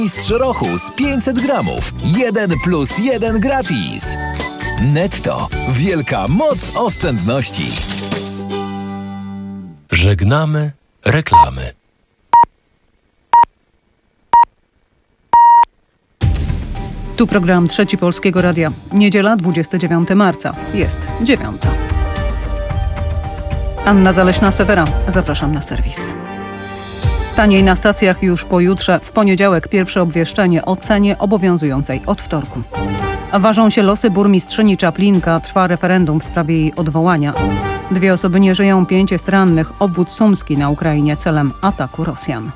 Mistrz Rochus 500 gramów. 1+1 gratis. Netto. Wielka moc oszczędności. Żegnamy reklamy. Tu program Trzeci Polskiego Radia. Niedziela, 29 marca. Jest 9. Anna Zaleśna-Sewera. Zapraszam na serwis. Taniej na stacjach już pojutrze. W poniedziałek pierwsze obwieszczenie o cenie obowiązującej od wtorku. Ważą się losy burmistrzyni Czaplinka. Trwa referendum w sprawie jej odwołania. 2 osoby nie żyją, 5 jest rannych. Obwód sumski na Ukrainie celem ataku Rosjan.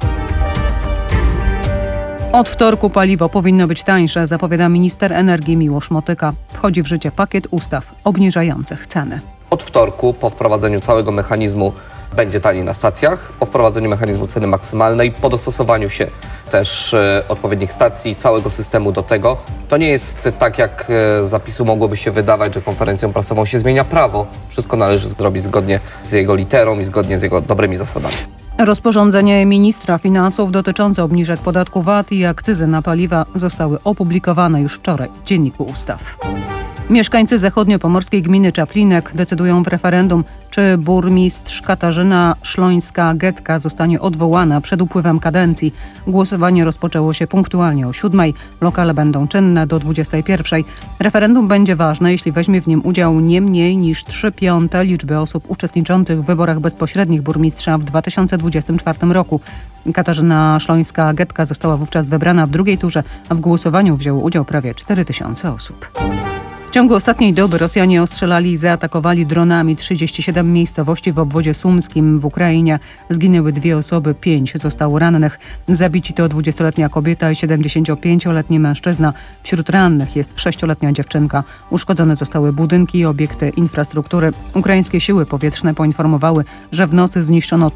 Od wtorku paliwo powinno być tańsze, zapowiada minister energii Miłosz Motyka. Wchodzi w życie pakiet ustaw obniżających ceny. Od wtorku, po wprowadzeniu całego mechanizmu, będzie taniej na stacjach, po wprowadzeniu mechanizmu ceny maksymalnej, po dostosowaniu się też odpowiednich stacji, całego systemu do tego. To nie jest tak, jak z zapisu mogłoby się wydawać, że konferencją prasową się zmienia prawo. Wszystko należy zrobić zgodnie z jego literą i zgodnie z jego dobrymi zasadami. Rozporządzenie ministra finansów dotyczące obniżek podatku VAT i akcyzy na paliwa zostały opublikowane już wczoraj w Dzienniku Ustaw. Mieszkańcy zachodniopomorskiej gminy Czaplinek decydują w referendum, czy burmistrz Katarzyna Szlońska-Getka zostanie odwołana przed upływem kadencji. Głosowanie rozpoczęło się punktualnie o 7:00. Lokale będą czynne do 21:00. Referendum będzie ważne, jeśli weźmie w nim udział nie mniej niż 3/5 liczby osób uczestniczących w wyborach bezpośrednich burmistrza w 2024 roku. Katarzyna Szlońska-Getka została wówczas wybrana w drugiej turze, a w głosowaniu wzięło udział prawie 4000 osób. W ciągu ostatniej doby Rosjanie ostrzelali i zaatakowali dronami 37 miejscowości w obwodzie sumskim w Ukrainie. Zginęły 2 osoby, 5 zostało rannych. Zabici to 20-letnia kobieta i 75-letni mężczyzna. Wśród rannych jest 6-letnia dziewczynka. Uszkodzone zostały budynki i obiekty infrastruktury. Ukraińskie siły powietrzne poinformowały, że w nocy zniszczono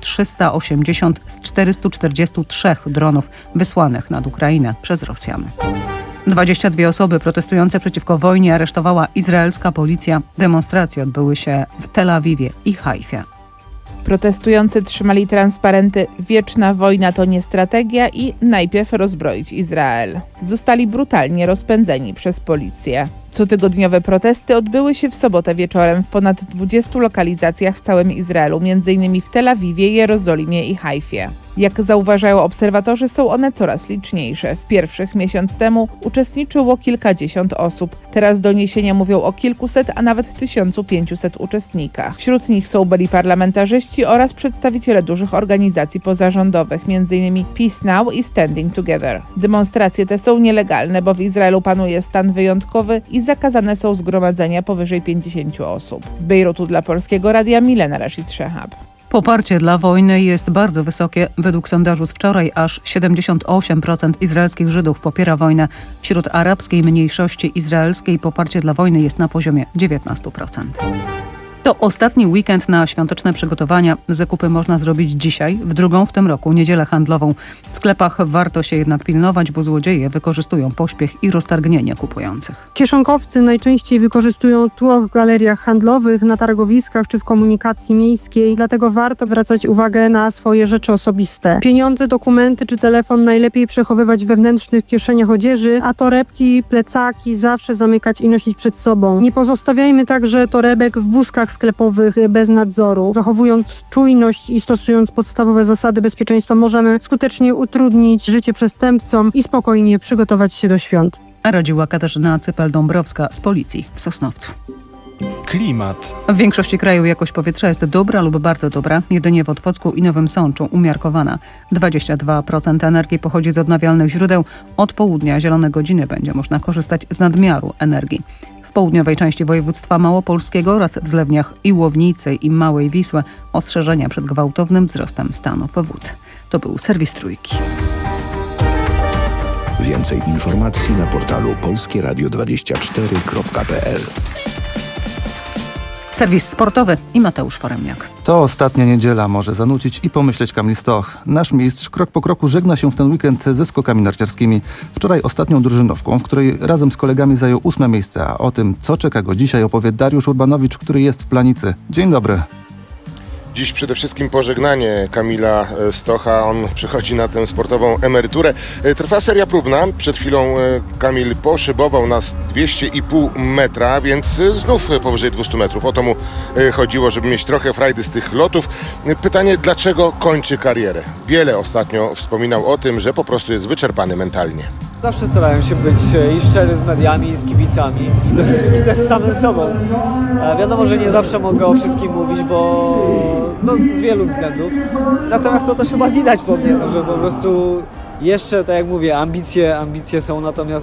380 z 443 dronów wysłanych nad Ukrainę przez Rosjan. 22 osoby protestujące przeciwko wojnie aresztowała izraelska policja. Demonstracje odbyły się w Tel Awiwie i Hajfie. Protestujący trzymali transparenty „Wieczna wojna to nie strategia” i „Najpierw rozbroić Izrael”. Zostali brutalnie rozpędzeni przez policję. Cotygodniowe protesty odbyły się w sobotę wieczorem w ponad 20 lokalizacjach w całym Izraelu, m.in. w Tel Awiwie, Jerozolimie i Hajfie. Jak zauważają obserwatorzy, są one coraz liczniejsze. W pierwszych miesiąc temu uczestniczyło kilkadziesiąt osób. Teraz doniesienia mówią o kilkuset, a nawet 1500 uczestnikach. Wśród nich są byli parlamentarzyści oraz przedstawiciele dużych organizacji pozarządowych, m.in. Peace Now i Standing Together. Demonstracje te są nielegalne, bo w Izraelu panuje stan wyjątkowy i zakazane są zgromadzenia powyżej 50 osób. Z Bejrutu dla Polskiego Radia Milena Rashid Shehab. Poparcie dla wojny jest bardzo wysokie. Według sondażu z wczoraj aż 78% izraelskich Żydów popiera wojnę. Wśród arabskiej mniejszości izraelskiej poparcie dla wojny jest na poziomie 19%. To ostatni weekend na świąteczne przygotowania. Zakupy można zrobić dzisiaj, w drugą w tym roku niedzielę handlową. W sklepach warto się jednak pilnować, bo złodzieje wykorzystują pośpiech i roztargnienie kupujących. Kieszonkowcy najczęściej wykorzystują tłok w galeriach handlowych, na targowiskach czy w komunikacji miejskiej, dlatego warto zwracać uwagę na swoje rzeczy osobiste. Pieniądze, dokumenty czy telefon najlepiej przechowywać w wewnętrznych kieszeniach odzieży, a torebki, plecaki zawsze zamykać i nosić przed sobą. Nie pozostawiajmy także torebek w wózkach sklepowych bez nadzoru. Zachowując czujność i stosując podstawowe zasady bezpieczeństwa, możemy skutecznie utrudnić życie przestępcom i spokojnie przygotować się do świąt. Radziła Katarzyna Cypel-Dąbrowska z Policji w Sosnowcu. Klimat. W większości kraju jakość powietrza jest dobra lub bardzo dobra. Jedynie w Otwocku i Nowym Sączu umiarkowana. 22% energii pochodzi z odnawialnych źródeł. Od południa zielone godziny będzie można korzystać z nadmiaru energii. W południowej części województwa małopolskiego oraz w zlewniach Iłownicy i Małej Wisły ostrzeżenia przed gwałtownym wzrostem stanów wód. To był serwis Trójki. Więcej informacji na portalu polskieradio24.pl. Serwis sportowy i Mateusz Foremniak. To ostatnia niedziela, może zanucić i pomyśleć Kamil Stoch. Nasz mistrz krok po kroku żegna się w ten weekend ze skokami narciarskimi. Wczoraj ostatnią drużynówką, w której razem z kolegami zajął 8. miejsce, a o tym, co czeka go dzisiaj, opowie Dariusz Urbanowicz, który jest w Planicy. Dzień dobry. Dziś przede wszystkim pożegnanie Kamila Stocha. On przychodzi na tę sportową emeryturę. Trwa seria próbna. Przed chwilą Kamil poszybował na 200,5 metra, więc znów powyżej 200 metrów. O to mu chodziło, żeby mieć trochę frajdy z tych lotów. Pytanie, dlaczego kończy karierę? Wiele ostatnio wspominał o tym, że po prostu jest wyczerpany mentalnie. Zawsze starałem się być i szczery z mediami, i z kibicami, i też z samym sobą. Wiadomo, że nie zawsze mogę o wszystkim mówić, bo z wielu względów. Natomiast to też chyba widać po mnie, że po prostu jeszcze, tak jak mówię, ambicje są, natomiast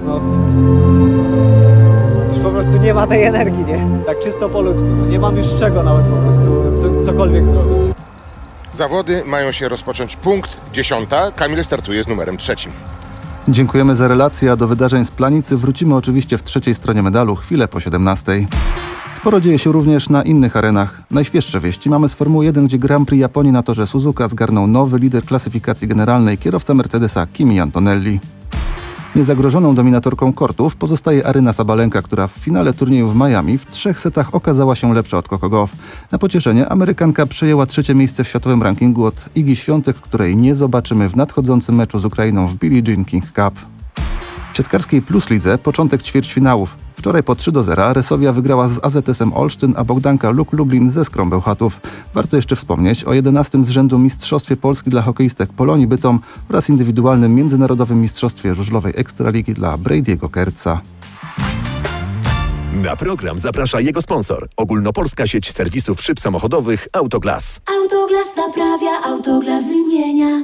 już po prostu nie ma tej energii, nie? Tak czysto po ludzku. Nie mam już z czego nawet po prostu cokolwiek zrobić. Zawody mają się rozpocząć punkt 10. Kamil startuje z numerem 3. Dziękujemy za relację, a do wydarzeń z Planicy wrócimy oczywiście w trzeciej stronie medalu, chwilę po 17. Sporo dzieje się również na innych arenach. Najświeższe wieści mamy z Formuły 1, gdzie Grand Prix Japonii na torze Suzuka zgarnął nowy lider klasyfikacji generalnej, kierowca Mercedesa Kimi Antonelli. Niezagrożoną dominatorką kortów pozostaje Aryna Sabalenka, która w finale turnieju w Miami w 3 setach okazała się lepsza od Coco Gauff. Na pocieszenie Amerykanka przejęła 3. miejsce w światowym rankingu od Igi Świątek, której nie zobaczymy w nadchodzącym meczu z Ukrainą w Billie Jean King Cup. W siatkarskiej Plus Lidze początek ćwierćfinałów. Wczoraj po 3-0 Resowia wygrała z AZS-em Olsztyn, a Bogdanka Luk Lublin ze Skrą Bełchatów. Warto jeszcze wspomnieć o 11. z rzędu Mistrzostwie Polski dla hokeistek Polonii Bytom oraz indywidualnym międzynarodowym mistrzostwie żużlowej Ekstraligi dla Brady'ego Kertza. Na program zaprasza jego sponsor. Ogólnopolska sieć serwisów szyb samochodowych Autoglas. Autoglas naprawia, Autoglas wymienia.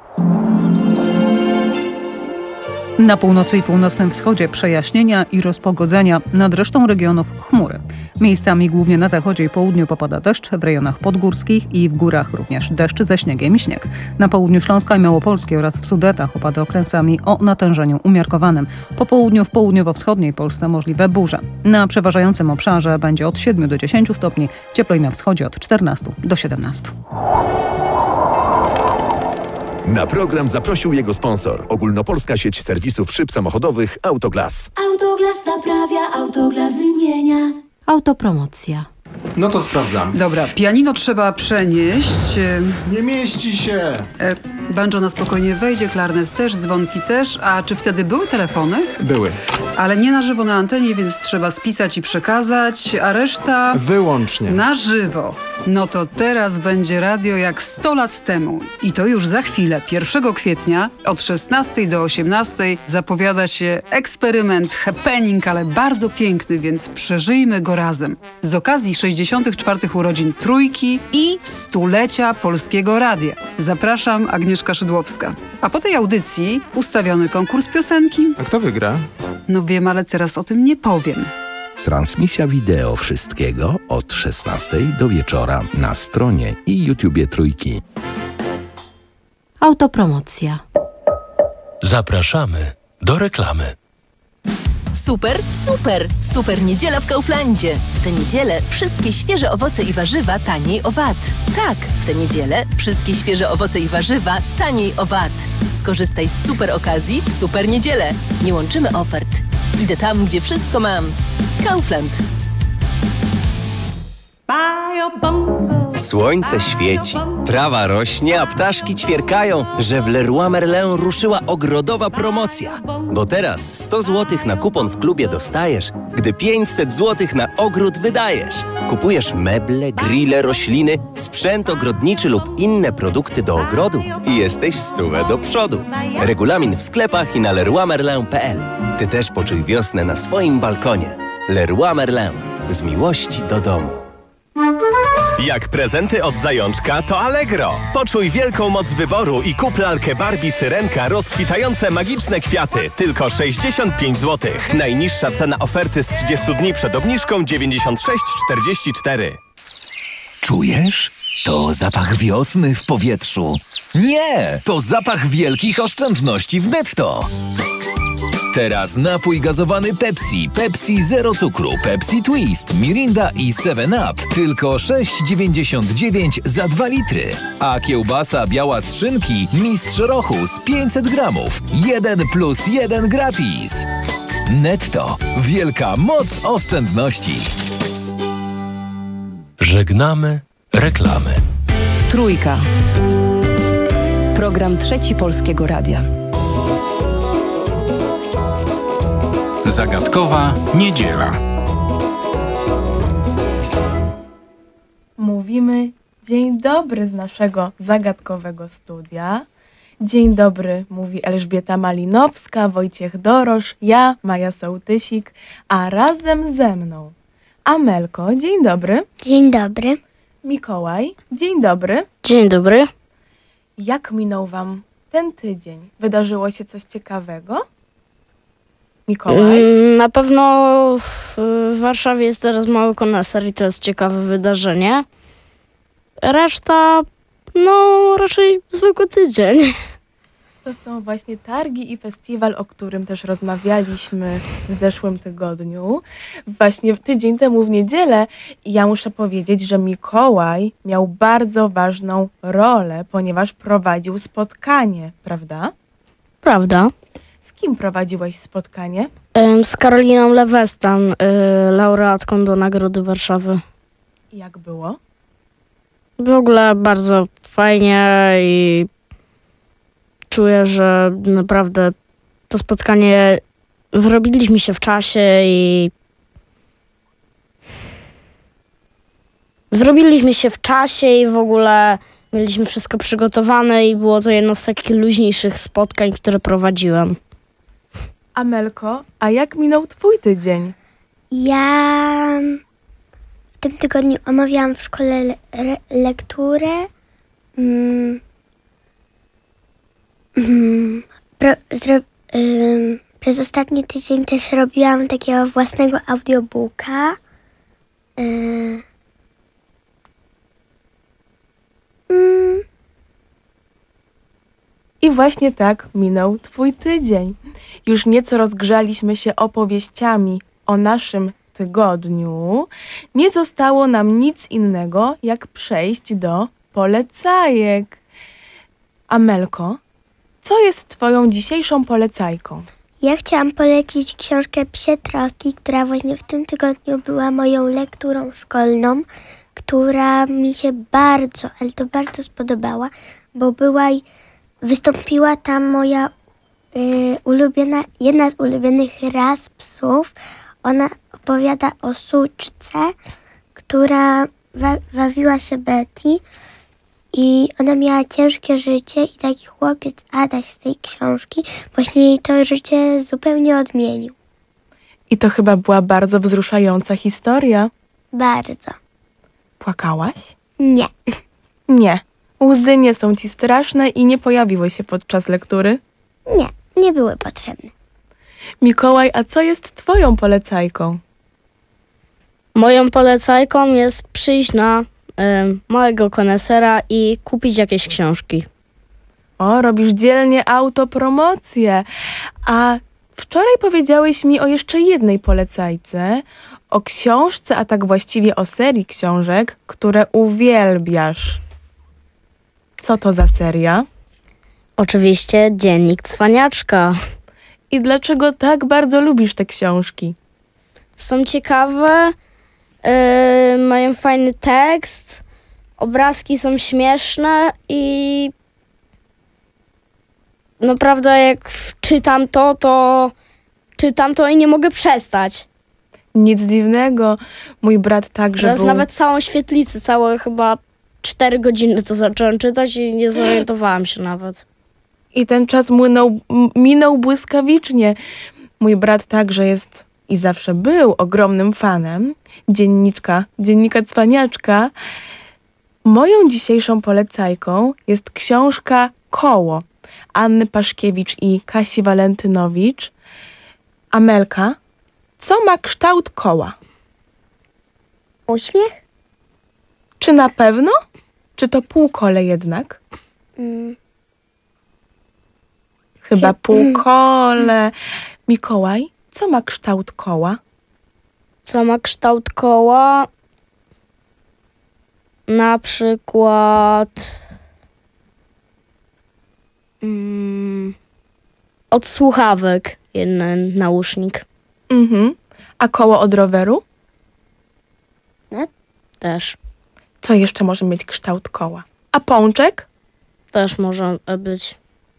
Na północy i północnym wschodzie przejaśnienia i rozpogodzenia, nad resztą regionów chmury. Miejscami głównie na zachodzie i południu popada deszcz, w rejonach podgórskich i w górach również deszcz ze śniegiem i śnieg. Na południu Śląska i Małopolskiej oraz w Sudetach opady okresami o natężeniu umiarkowanym. Po południu w południowo-wschodniej Polsce możliwe burze. Na przeważającym obszarze będzie od 7 do 10 stopni, cieplej na wschodzie od 14 do 17. Na program zaprosił jego sponsor. Ogólnopolska sieć serwisów szyb samochodowych Autoglas. Autoglas naprawia, Autoglas wymienia. Autopromocja. No to sprawdzam. Dobra, pianino trzeba przenieść. Nie mieści się. Banjo na spokojnie wejdzie, klarnet też, dzwonki też. A czy wtedy były telefony? Były. Ale nie na żywo na antenie, więc trzeba spisać i przekazać, a reszta... Wyłącznie. Na żywo. No to teraz będzie radio jak 100 lat temu. I to już za chwilę, 1 kwietnia od 16 do 18 zapowiada się eksperyment, happening, ale bardzo piękny, więc przeżyjmy go razem. Z okazji 64. urodzin Trójki i 100-lecia Polskiego Radia. Zapraszam, Agnieszka Szydłowska. A po tej audycji ustawiony konkurs piosenki. A kto wygra? No wiem, ale teraz o tym nie powiem. Transmisja wideo wszystkiego od 16 do wieczora na stronie i YouTubie Trójki. Autopromocja. Zapraszamy do reklamy. Super, super! Super niedziela w Kauflandzie. W tę niedzielę wszystkie świeże owoce i warzywa taniej o VAT. Tak, w tę niedzielę wszystkie świeże owoce i warzywa taniej o VAT. Skorzystaj z super okazji w super niedzielę. Nie łączymy ofert. Idę tam, gdzie wszystko mam. Kaufland. Słońce świeci, trawa rośnie, a ptaszki ćwierkają, że w Leroy Merlin ruszyła ogrodowa promocja. Bo teraz 100 zł na kupon w klubie dostajesz, gdy 500 zł na ogród wydajesz. Kupujesz meble, grille, rośliny, sprzęt ogrodniczy lub inne produkty do ogrodu i jesteś 100 do przodu. Regulamin w sklepach i na leroymerlin.pl. Ty też poczuj wiosnę na swoim balkonie. Leroy Merlin. Z miłości do domu. Jak prezenty od Zajączka, to Allegro. Poczuj wielką moc wyboru i kup lalkę Barbie Syrenka rozkwitające magiczne kwiaty. Tylko 65 zł. Najniższa cena oferty z 30 dni przed obniżką 96,44. Czujesz? To zapach wiosny w powietrzu. Nie! To zapach wielkich oszczędności w Netto. Teraz napój gazowany Pepsi, Pepsi Zero Cukru, Pepsi Twist, Mirinda i 7up. Tylko 6,99 za 2 litry. A kiełbasa biała z szynki Mistrz Rochus 500 gramów. 1+1 gratis. Netto. Wielka moc oszczędności. Żegnamy reklamy. Trójka. Program Trzeci Polskiego Radia. Zagadkowa niedziela. Mówimy dzień dobry z naszego zagadkowego studia. Dzień dobry mówi Elżbieta Malinowska, Wojciech Dorosz, ja, Maja Sołtysik, a razem ze mną Amelko, dzień dobry. Dzień dobry. Mikołaj, dzień dobry. Dzień dobry. Jak minął wam ten tydzień? Wydarzyło się coś ciekawego? Mikołaj? Na pewno w Warszawie jest teraz mały koneser i to jest ciekawe wydarzenie. Reszta, raczej zwykły tydzień. To są właśnie targi i festiwal, o którym też rozmawialiśmy w zeszłym tygodniu. Właśnie tydzień temu w niedzielę. I ja muszę powiedzieć, że Mikołaj miał bardzo ważną rolę, ponieważ prowadził spotkanie, prawda? Prawda. Z kim prowadziłeś spotkanie? Z Karoliną Lewestan, laureatką do Nagrody Warszawy. I jak było? W ogóle bardzo fajnie i czuję, że naprawdę to spotkanie wyrobiliśmy się w czasie i w ogóle mieliśmy wszystko przygotowane i było to jedno z takich luźniejszych spotkań, które prowadziłem. Amelko, a jak minął twój tydzień? Ja w tym tygodniu omawiałam w szkole lekturę. Przez ostatni tydzień też robiłam takiego własnego audiobooka. I właśnie tak minął twój tydzień. Już nieco rozgrzaliśmy się opowieściami o naszym tygodniu. Nie zostało nam nic innego, jak przejść do polecajek. Amelko, co jest twoją dzisiejszą polecajką? Ja chciałam polecić książkę Psie Troski, która właśnie w tym tygodniu była moją lekturą szkolną, która mi się bardzo, ale to bardzo spodobała, bo wystąpiła tam moja jedna z ulubionych ras psów. Ona opowiada o suczce, która wawiła się Betty i ona miała ciężkie życie i taki chłopiec Adaś z tej książki właśnie jej to życie zupełnie odmienił. I to chyba była bardzo wzruszająca historia. Bardzo. Płakałaś? Nie. Nie. Łzy nie są ci straszne i nie pojawiły się podczas lektury? Nie były potrzebne. Mikołaj, a co jest twoją polecajką? Moją polecajką jest przyjść na małego konesera i kupić jakieś książki. O, robisz dzielnie autopromocję. A wczoraj powiedziałeś mi o jeszcze jednej polecajce, o książce, a tak właściwie o serii książek, które uwielbiasz. Co to za seria? Oczywiście Dziennik Cwaniaczka. I dlaczego tak bardzo lubisz te książki? Są ciekawe, mają fajny tekst, obrazki są śmieszne i naprawdę jak czytam to i nie mogę przestać. Nic dziwnego. Mój brat także Teraz był... nawet całą świetlicę, całe chyba 4 godziny to zacząłem czytać i nie zorientowałam się nawet. I ten czas minął błyskawicznie. Mój brat także jest i zawsze był ogromnym fanem dziennika Cwaniaczka. Moją dzisiejszą polecajką jest książka Koło Anny Paszkiewicz i Kasi Walentynowicz. Amelka, co ma kształt koła? Uśmiech? Czy na pewno? Czy to półkole jednak? Chyba półkole. Mikołaj, co ma kształt koła? Co ma kształt koła? Na przykład od słuchawek jeden nausznik. A koło od roweru? No, też. Co jeszcze może mieć kształt koła? A pączek? Też może być.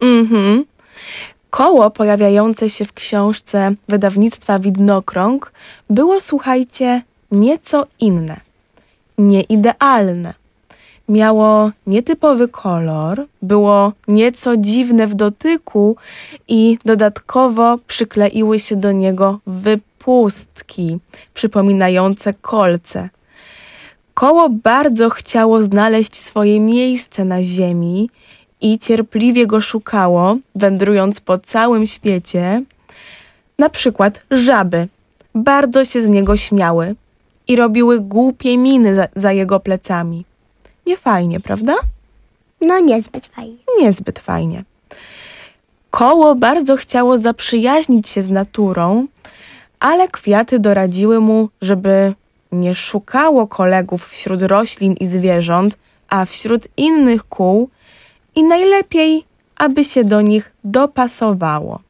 Koło pojawiające się w książce wydawnictwa Widnokrąg było, słuchajcie, nieco inne, nieidealne. Miało nietypowy kolor, było nieco dziwne w dotyku i dodatkowo przykleiły się do niego wypustki przypominające kolce. Koło bardzo chciało znaleźć swoje miejsce na ziemi i cierpliwie go szukało, wędrując po całym świecie. Na przykład żaby bardzo się z niego śmiały i robiły głupie miny za jego plecami. Nie fajnie, prawda? No niezbyt fajnie. Niezbyt fajnie. Koło bardzo chciało zaprzyjaźnić się z naturą, ale kwiaty doradziły mu, żeby nie szukało kolegów wśród roślin i zwierząt, a wśród innych kół i najlepiej, aby się do nich dopasowało.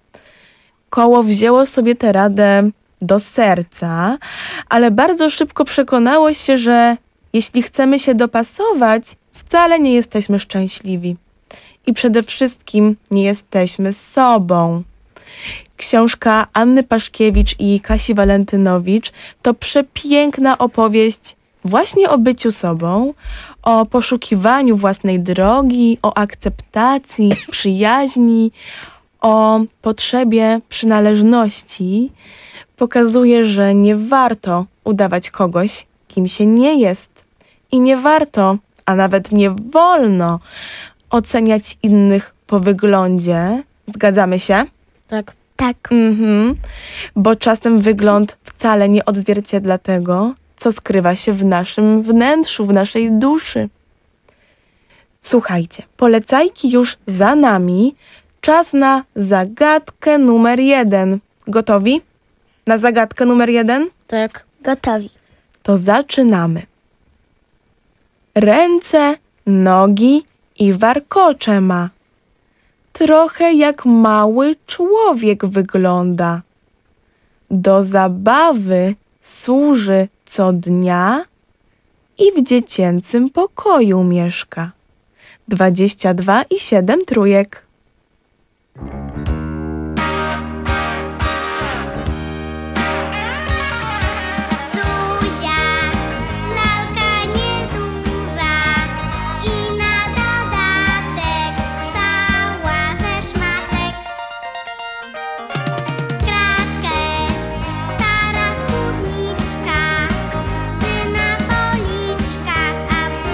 Koło wzięło sobie tę radę do serca, ale bardzo szybko przekonało się, że jeśli chcemy się dopasować, wcale nie jesteśmy szczęśliwi. I przede wszystkim nie jesteśmy sobą. Książka Anny Paszkiewicz i Kasi Walentynowicz to przepiękna opowieść właśnie o byciu sobą, o poszukiwaniu własnej drogi, o akceptacji, przyjaźni, o potrzebie przynależności. Pokazuje, że nie warto udawać kogoś, kim się nie jest. I nie warto, a nawet nie wolno oceniać innych po wyglądzie. Zgadzamy się? Tak. Tak. Bo czasem wygląd wcale nie odzwierciedla tego, co skrywa się w naszym wnętrzu, w naszej duszy. Słuchajcie, polecajki już za nami. Czas na zagadkę numer 1. Gotowi? Na zagadkę numer 1? Tak. Gotowi. To zaczynamy. Ręce, nogi i warkocze ma. Trochę jak mały człowiek wygląda. Do zabawy służy co dnia i w dziecięcym pokoju mieszka. 22 i 7 trójek.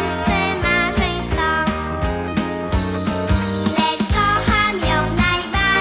Lecz kocham ją najbardziej.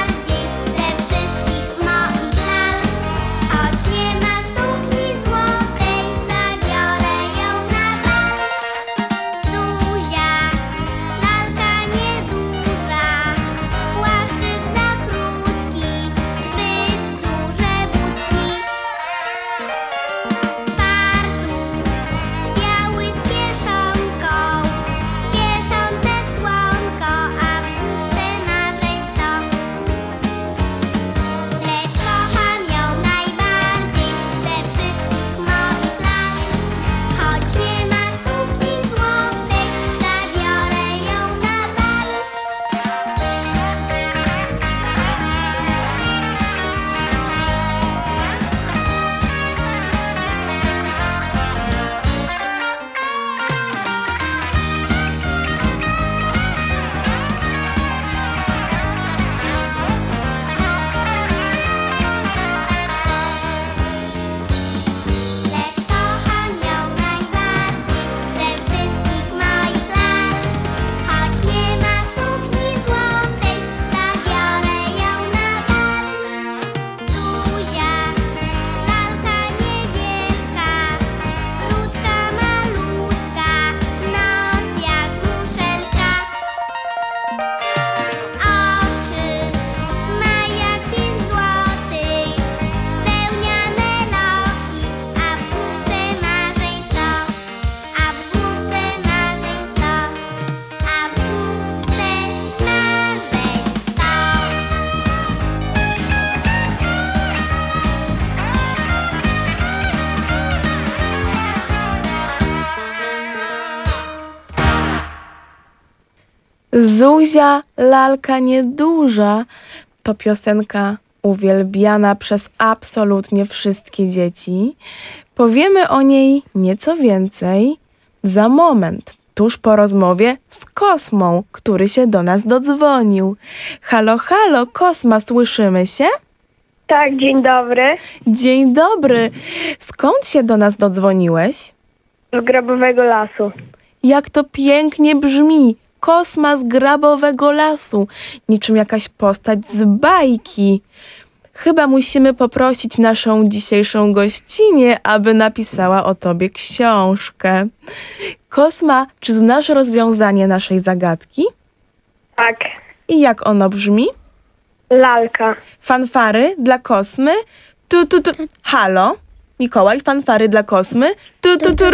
Zuzia, lalka nieduża to piosenka uwielbiana przez absolutnie wszystkie dzieci. Powiemy o niej nieco więcej za moment, tuż po rozmowie z Kosmą, który się do nas dodzwonił. Halo, halo, Kosma, słyszymy się? Tak, dzień dobry. Dzień dobry. Skąd się do nas dodzwoniłeś? Z Grabowego Lasu. Jak to pięknie brzmi. Kosma z Grabowego Lasu. Niczym jakaś postać z bajki. Chyba musimy poprosić naszą dzisiejszą gościnię, aby napisała o tobie książkę. Kosma, czy znasz rozwiązanie naszej zagadki? Tak. I jak ono brzmi? Lalka. Fanfary dla Kosmy. Tu. Halo? Mikołaj, fanfary dla Kosmy. Tu.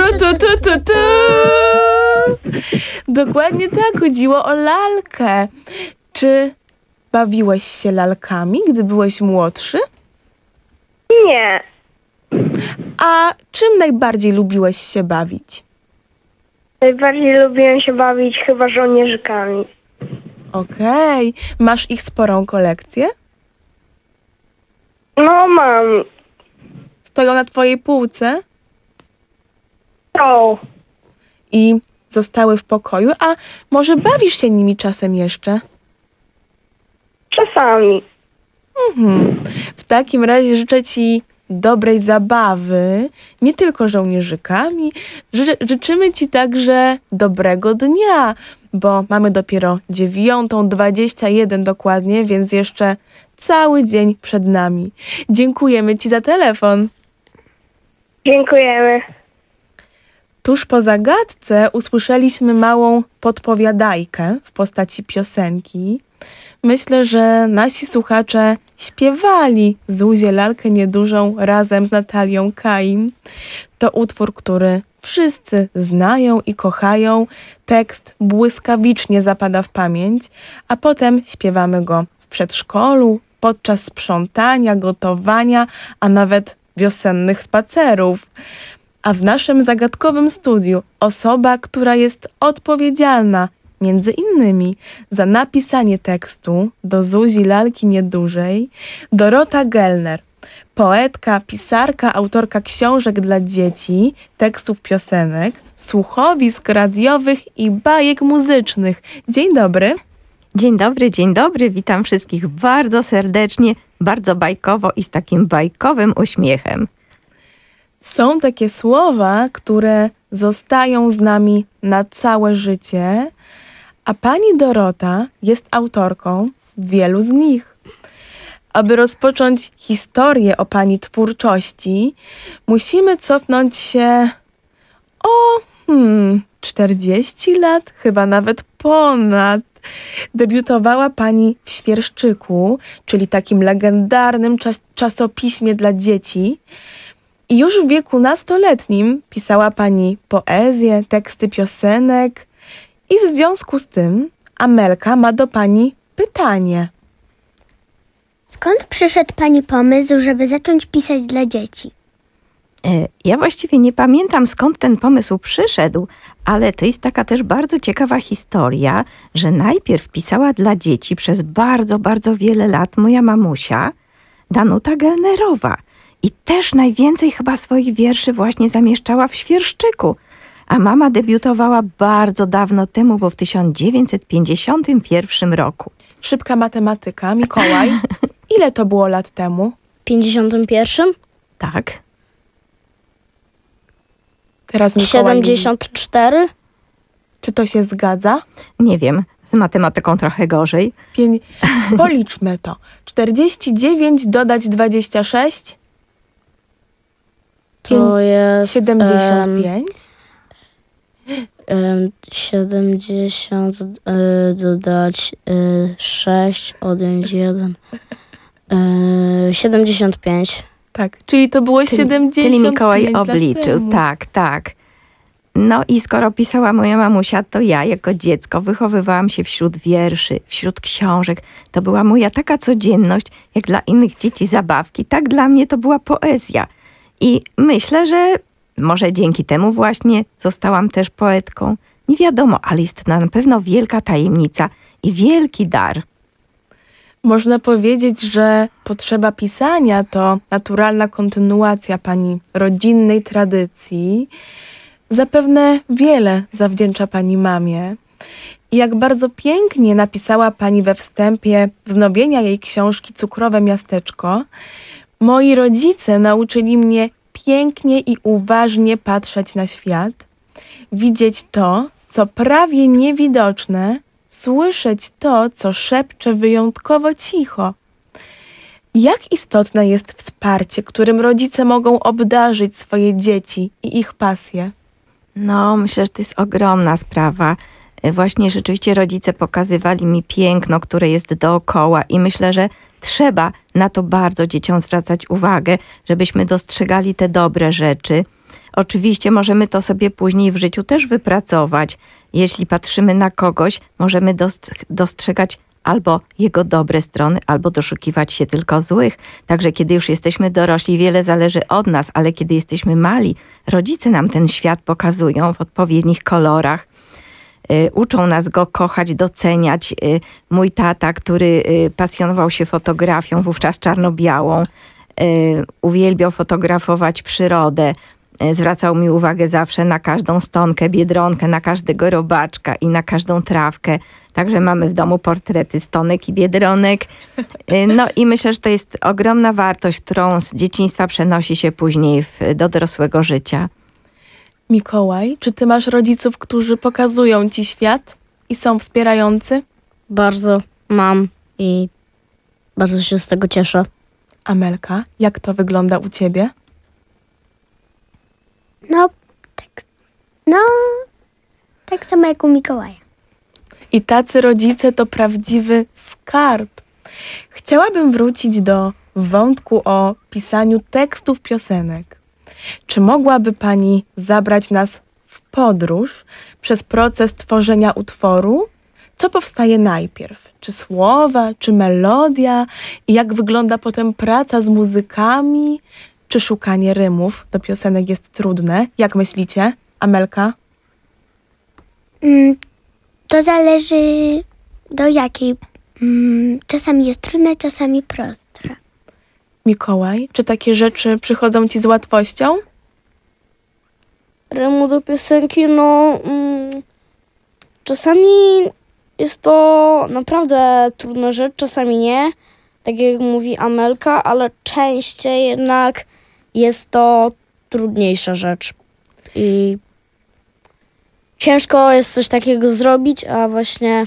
Dokładnie tak, chodziło o lalkę. Czy bawiłeś się lalkami, gdy byłeś młodszy? Nie. A czym najbardziej lubiłeś się bawić? Najbardziej lubiłem się bawić chyba żołnierzykami. Okej. Masz ich sporą kolekcję? No mam. Stoją na twojej półce? To. I zostały w pokoju? A może bawisz się nimi czasem jeszcze? Czasami. W takim razie życzę ci dobrej zabawy, nie tylko żołnierzykami. Życzymy ci także dobrego dnia, bo mamy dopiero 9:21 dokładnie, więc jeszcze cały dzień przed nami. Dziękujemy ci za telefon. Dziękujemy. Tuż po zagadce usłyszeliśmy małą podpowiadajkę w postaci piosenki. Myślę, że nasi słuchacze śpiewali Zuzię, lalkę niedużą razem z Natalią Kaim. To utwór, który wszyscy znają i kochają. Tekst błyskawicznie zapada w pamięć, a potem śpiewamy go w przedszkolu, podczas sprzątania, gotowania, a nawet wiosennych spacerów. A w naszym zagadkowym studiu osoba, która jest odpowiedzialna między innymi za napisanie tekstu do Zuzi, lalki niedużej, Dorota Gellner, poetka, pisarka, autorka książek dla dzieci, tekstów piosenek, słuchowisk radiowych i bajek muzycznych. Dzień dobry. Dzień dobry, witam wszystkich bardzo serdecznie, bardzo bajkowo i z takim bajkowym uśmiechem. Są takie słowa, które zostają z nami na całe życie, a pani Dorota jest autorką wielu z nich. Aby rozpocząć historię o pani twórczości, musimy cofnąć się o 40 lat, chyba nawet ponad. Debiutowała pani w Świerszczyku, czyli takim legendarnym czasopiśmie dla dzieci. I już w wieku nastoletnim pisała pani poezję, teksty piosenek. I w związku z tym Amelka ma do pani pytanie. Skąd przyszedł pani pomysł, żeby zacząć pisać dla dzieci? Ja właściwie nie pamiętam, skąd ten pomysł przyszedł, ale to jest taka też bardzo ciekawa historia, że najpierw pisała dla dzieci przez bardzo, bardzo wiele lat moja mamusia, Danuta Gellnerowa. I też najwięcej chyba swoich wierszy właśnie zamieszczała w Świerszczyku. A mama debiutowała bardzo dawno temu, bo w 1951 roku. Szybka matematyka. Mikołaj, ile to było lat temu? 51? Tak. Teraz Mikołaj 74? Czy to się zgadza? Nie wiem, z matematyką trochę gorzej. Policzmy to. 49 dodać 26? To jest... 75? 70 dodać 6, odjąć 1. 75. Tak, czyli to było 75 Czyli Mikołaj lat obliczył, temu. tak. No i skoro pisała moja mamusia, to ja jako dziecko wychowywałam się wśród wierszy, wśród książek. To była moja taka codzienność, jak dla innych dzieci zabawki. Tak dla mnie to była poezja. I myślę, że może dzięki temu właśnie zostałam też poetką. Nie wiadomo, ale jest to na pewno wielka tajemnica i wielki dar. Można powiedzieć, że potrzeba pisania to naturalna kontynuacja pani rodzinnej tradycji. Zapewne wiele zawdzięcza pani mamie. I jak bardzo pięknie napisała pani we wstępie wznowienia jej książki Cukrowe Miasteczko, moi rodzice nauczyli mnie pięknie i uważnie patrzeć na świat, widzieć to, co prawie niewidoczne, słyszeć to, co szepcze wyjątkowo cicho. Jak istotne jest wsparcie, którym rodzice mogą obdarzyć swoje dzieci i ich pasje? No, myślę, że to jest ogromna sprawa. Właśnie rzeczywiście rodzice pokazywali mi piękno, które jest dookoła i myślę, że trzeba na to bardzo dzieciom zwracać uwagę, żebyśmy dostrzegali te dobre rzeczy. Oczywiście możemy to sobie później w życiu też wypracować. Jeśli patrzymy na kogoś, możemy dostrzegać albo jego dobre strony, albo doszukiwać się tylko złych. Także kiedy już jesteśmy dorośli, wiele zależy od nas, ale kiedy jesteśmy mali, rodzice nam ten świat pokazują w odpowiednich kolorach. Uczą nas go kochać, doceniać. Mój tata, który pasjonował się fotografią, wówczas czarno-białą, uwielbiał fotografować przyrodę. Zwracał mi uwagę zawsze na każdą stonkę, biedronkę, na każdego robaczka i na każdą trawkę. Także mamy w domu portrety stonek i biedronek. No i myślę, że to jest ogromna wartość, którą z dzieciństwa przenosi się później do dorosłego życia. Mikołaj, czy ty masz rodziców, którzy pokazują ci świat i są wspierający? Bardzo mam i bardzo się z tego cieszę. Amelka, jak to wygląda u ciebie? Tak samo jak u Mikołaja. I tacy rodzice to prawdziwy skarb. Chciałabym wrócić do wątku o pisaniu tekstów piosenek. Czy mogłaby pani zabrać nas w podróż przez proces tworzenia utworu? Co powstaje najpierw? Czy słowa, czy melodia? I jak wygląda potem praca z muzykami? Czy szukanie rymów do piosenek jest trudne? Jak myślicie, Amelka? To zależy do jakiej. Czasami jest trudne, czasami proste. Mikołaj, czy takie rzeczy przychodzą ci z łatwością? Rymu do piosenki, czasami jest to naprawdę trudna rzecz, czasami nie. Tak jak mówi Amelka, ale częściej jednak jest to trudniejsza rzecz. I ciężko jest coś takiego zrobić, a właśnie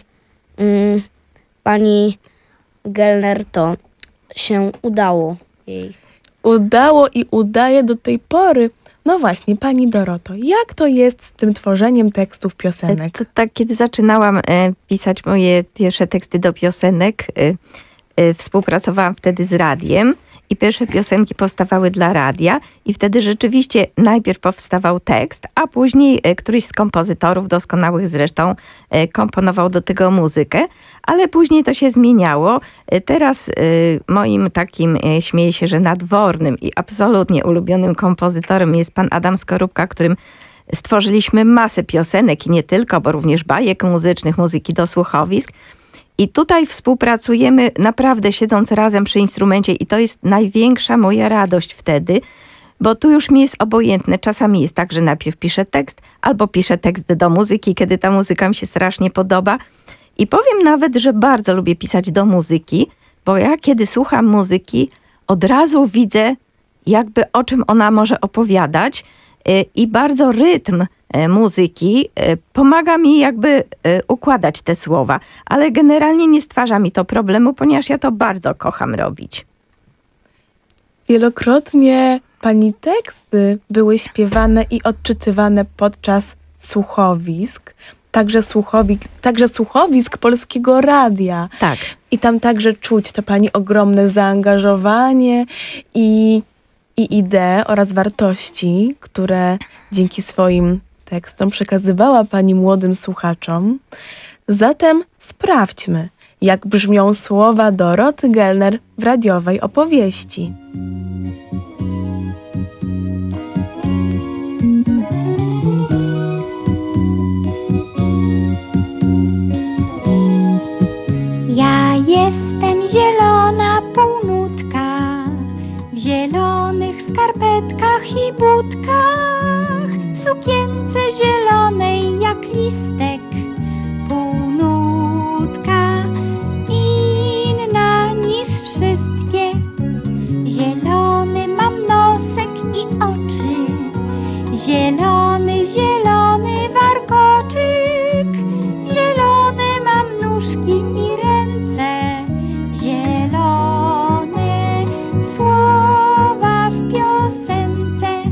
pani Gelner to się udało jej. Udało i udaje do tej pory. No właśnie, pani Doroto, jak to jest z tym tworzeniem tekstów piosenek? Tak, kiedy zaczynałam pisać moje pierwsze teksty do piosenek, współpracowałam wtedy z radiem i pierwsze piosenki powstawały dla radia i wtedy rzeczywiście najpierw powstawał tekst, a później któryś z kompozytorów, doskonałych zresztą, komponował do tego muzykę, ale później to się zmieniało. Teraz moim takim, śmieję się, że nadwornym i absolutnie ulubionym kompozytorem jest pan Adam Skorupka, którym stworzyliśmy masę piosenek i nie tylko, bo również bajek muzycznych, muzyki do słuchowisk. I tutaj współpracujemy naprawdę siedząc razem przy instrumencie i to jest największa moja radość wtedy, bo tu już mi jest obojętne. Czasami jest tak, że najpierw piszę tekst albo piszę tekst do muzyki, kiedy ta muzyka mi się strasznie podoba. I powiem nawet, że bardzo lubię pisać do muzyki, bo ja kiedy słucham muzyki, od razu widzę jakby o czym ona może opowiadać i bardzo rytm muzyki pomaga mi jakby układać te słowa, ale generalnie nie stwarza mi to problemu, ponieważ ja to bardzo kocham robić. Wielokrotnie pani teksty były śpiewane i odczytywane podczas słuchowisk, także słuchowisk Polskiego Radia. Tak. I tam także czuć to pani ogromne zaangażowanie i idee oraz wartości, które dzięki swoim tekstom przekazywała pani młodym słuchaczom. Zatem sprawdźmy, jak brzmią słowa Doroty Gelner w radiowej opowieści. zielonych skarpetkach i budkach, w sukience zielonej jak listek, półnutka inna niż wszystkie. Zielony mam nosek i oczy, zielony, zielony warkoczyk, zielone mam nóżki i ręce, zielone słowa w piosence.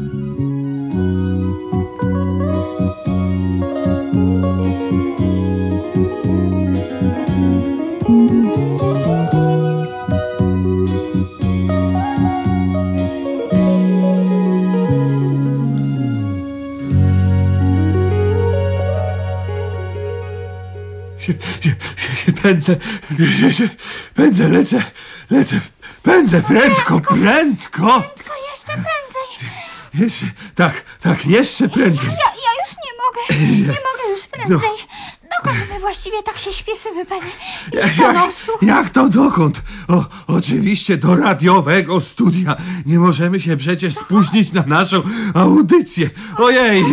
Pędzę, lecę, prędko! Prędko, jeszcze prędzej. Jeszcze, tak, jeszcze prędzej. Ja już nie mogę już prędzej. Dokąd my właściwie tak się śpieszymy, panie listonoszu? Jak to dokąd? Oczywiście do radiowego studia. Nie możemy się przecież spóźnić na naszą audycję. Ojej!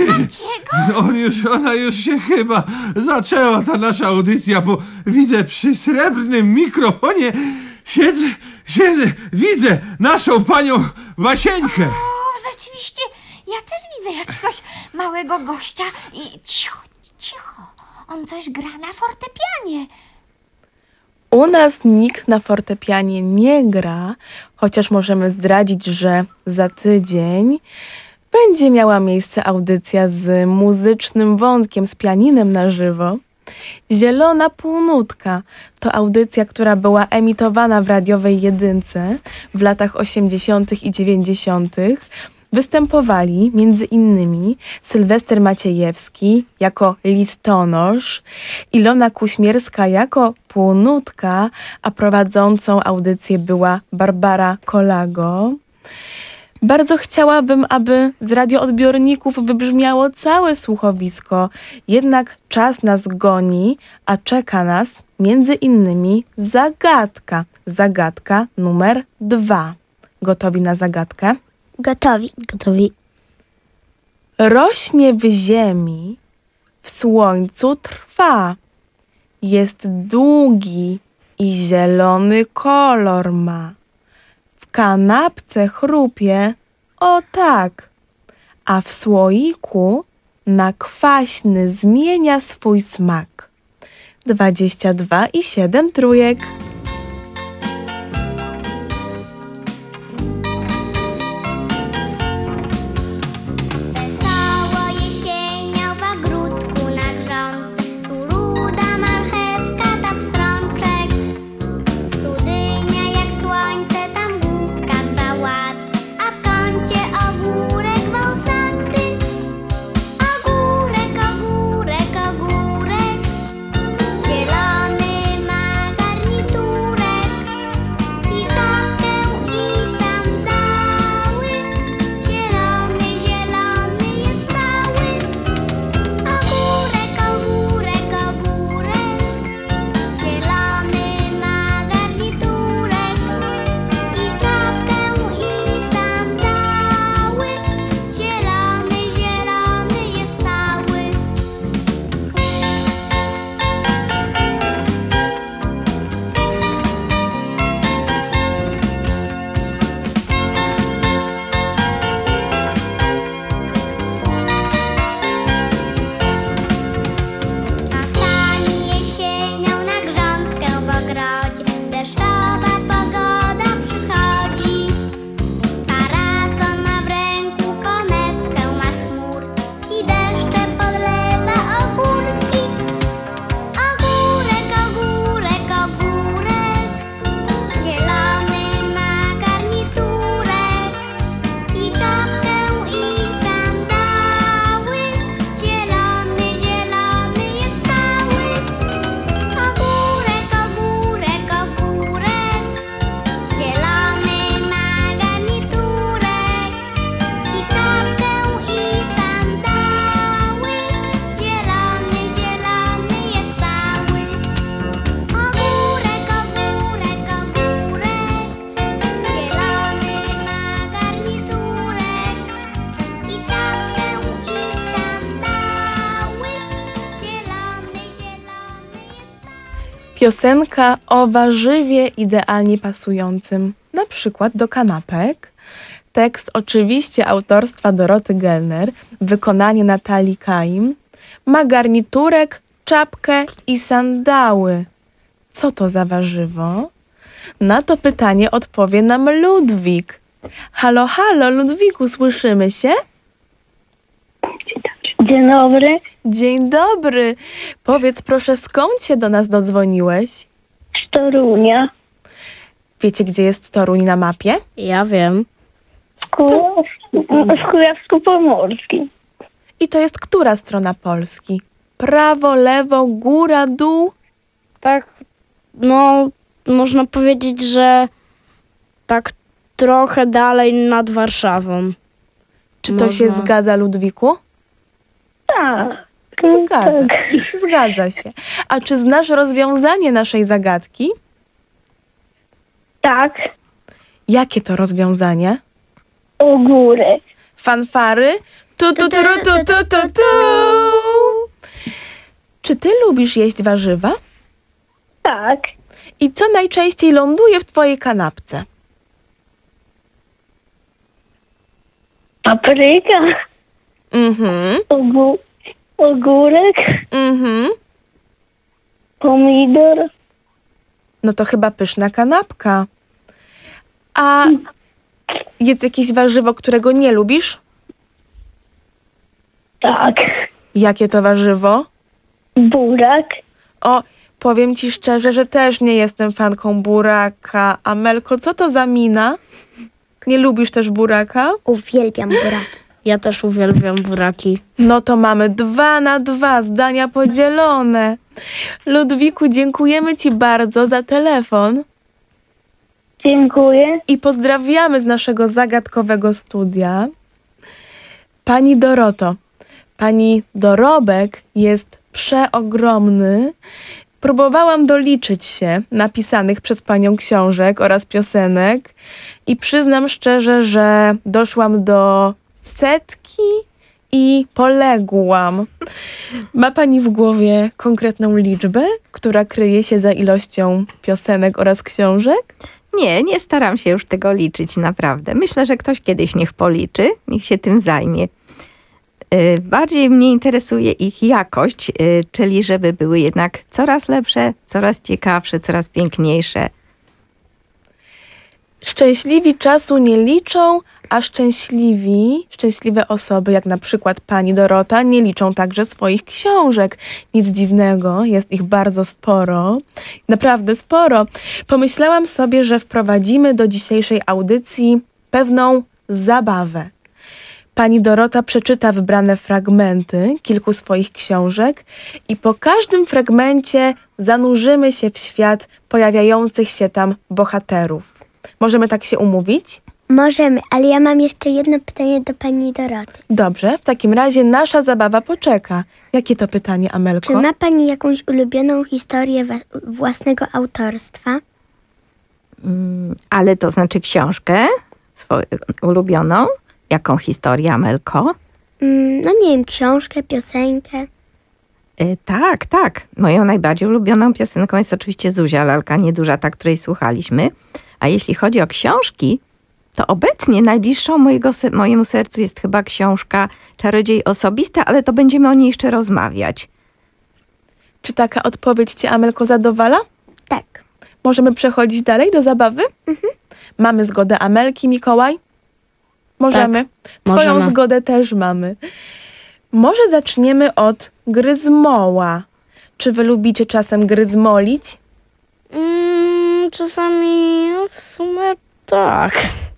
Ona już się chyba zaczęła, ta nasza audycja, bo widzę przy srebrnym mikrofonie siedzę, widzę naszą panią Basieńkę. O, rzeczywiście, ja też widzę jakiegoś małego gościa i cicho, on coś gra na fortepianie. U nas nikt na fortepianie nie gra, chociaż możemy zdradzić, że za tydzień będzie miała miejsce audycja z muzycznym wątkiem, z pianinem na żywo. Zielona półnutka to audycja, która była emitowana w radiowej jedynce w latach 80. i 90. Występowali między innymi Sylwester Maciejewski jako listonosz, Ilona Kuśmierska jako półnutka, a prowadzącą audycję była Barbara Kolago. Bardzo chciałabym, aby z radioodbiorników wybrzmiało całe słuchowisko, jednak czas nas goni, a czeka nas między innymi zagadka. Zagadka numer 2. Gotowi na zagadkę? Gotowi. Rośnie w ziemi, w słońcu trwa. Jest długi i zielony kolor ma. W kanapce chrupie, o tak, a w słoiku na kwaśny zmienia swój smak. 22 i 7 trójek. Zielony ma garnitur. Piosenka o warzywie idealnie pasującym, na przykład do kanapek. Tekst oczywiście autorstwa Doroty Gelner, wykonanie Natalii Kaim. Ma garniturek, czapkę i sandały. Co to za warzywo? Na to pytanie odpowie nam Ludwik. Halo, halo, Ludwiku, słyszymy się? Dzień dobry. Dzień dobry. Powiedz proszę, skąd się do nas dodzwoniłeś? Z Torunia. Wiecie, gdzie jest Toruń na mapie? Ja wiem. W Kujawsko-Pomorskim. I to jest która strona Polski? Prawo, lewo, góra, dół? Tak, no, można powiedzieć, że tak trochę dalej nad Warszawą. Czy to się zgadza, Ludwiku? Tak. Zgadza się. A czy znasz rozwiązanie naszej zagadki? Tak. Jakie to rozwiązanie? Ogórek. Fanfary? Tu, tu, tu, tu, tu, tu, tu. Czy ty lubisz jeść warzywa? Tak. I co najczęściej ląduje w twojej kanapce? Papryka. Ogórek. Pomidor. No to chyba pyszna kanapka. A jest jakieś warzywo, którego nie lubisz? Tak. Jakie to warzywo? Burak. O, powiem ci szczerze, że też nie jestem fanką buraka. Amelko, co to za mina? Nie lubisz też buraka? Uwielbiam buraki. Ja też uwielbiam buraki. No to mamy 2 na 2, zdania podzielone. Ludwiku, dziękujemy ci bardzo za telefon. Dziękuję. I pozdrawiamy z naszego zagadkowego studia. Pani Doroto, pani dorobek jest przeogromny. Próbowałam doliczyć się napisanych przez panią książek oraz piosenek i przyznam szczerze, że doszłam do 100 i poległam. Ma pani w głowie konkretną liczbę, która kryje się za ilością piosenek oraz książek? Nie staram się już tego liczyć, naprawdę. Myślę, że ktoś kiedyś niech policzy, niech się tym zajmie. Bardziej mnie interesuje ich jakość, czyli żeby były jednak coraz lepsze, coraz ciekawsze, coraz piękniejsze. Szczęśliwi czasu nie liczą, a szczęśliwe osoby, jak na przykład pani Dorota, nie liczą także swoich książek. Nic dziwnego, jest ich bardzo sporo, naprawdę sporo. Pomyślałam sobie, że wprowadzimy do dzisiejszej audycji pewną zabawę. Pani Dorota przeczyta wybrane fragmenty kilku swoich książek i po każdym fragmencie zanurzymy się w świat pojawiających się tam bohaterów. Możemy tak się umówić? Możemy, ale ja mam jeszcze jedno pytanie do pani Doroty. Dobrze, w takim razie nasza zabawa poczeka. Jakie to pytanie, Amelko? Czy ma pani jakąś ulubioną historię własnego autorstwa? Ale to znaczy książkę swoją ulubioną? Jaką historię, Amelko? No nie wiem, książkę, piosenkę. Tak. Moją najbardziej ulubioną piosenką jest oczywiście Zuzia, lalka nieduża, ta, której słuchaliśmy. A jeśli chodzi o książki, to obecnie najbliższą mojemu sercu jest chyba książka Czarodziej Osobisty, ale to będziemy o niej jeszcze rozmawiać. Czy taka odpowiedź cię, Amelko, zadowala? Tak. Możemy przechodzić dalej do zabawy? Mamy zgodę Amelki, Mikołaj? Możemy. Tak, Twoją możemy. zgodę też mamy. Może zaczniemy od gryzmoła. Czy wy lubicie czasem gryzmolić? Czasami w sumie tak.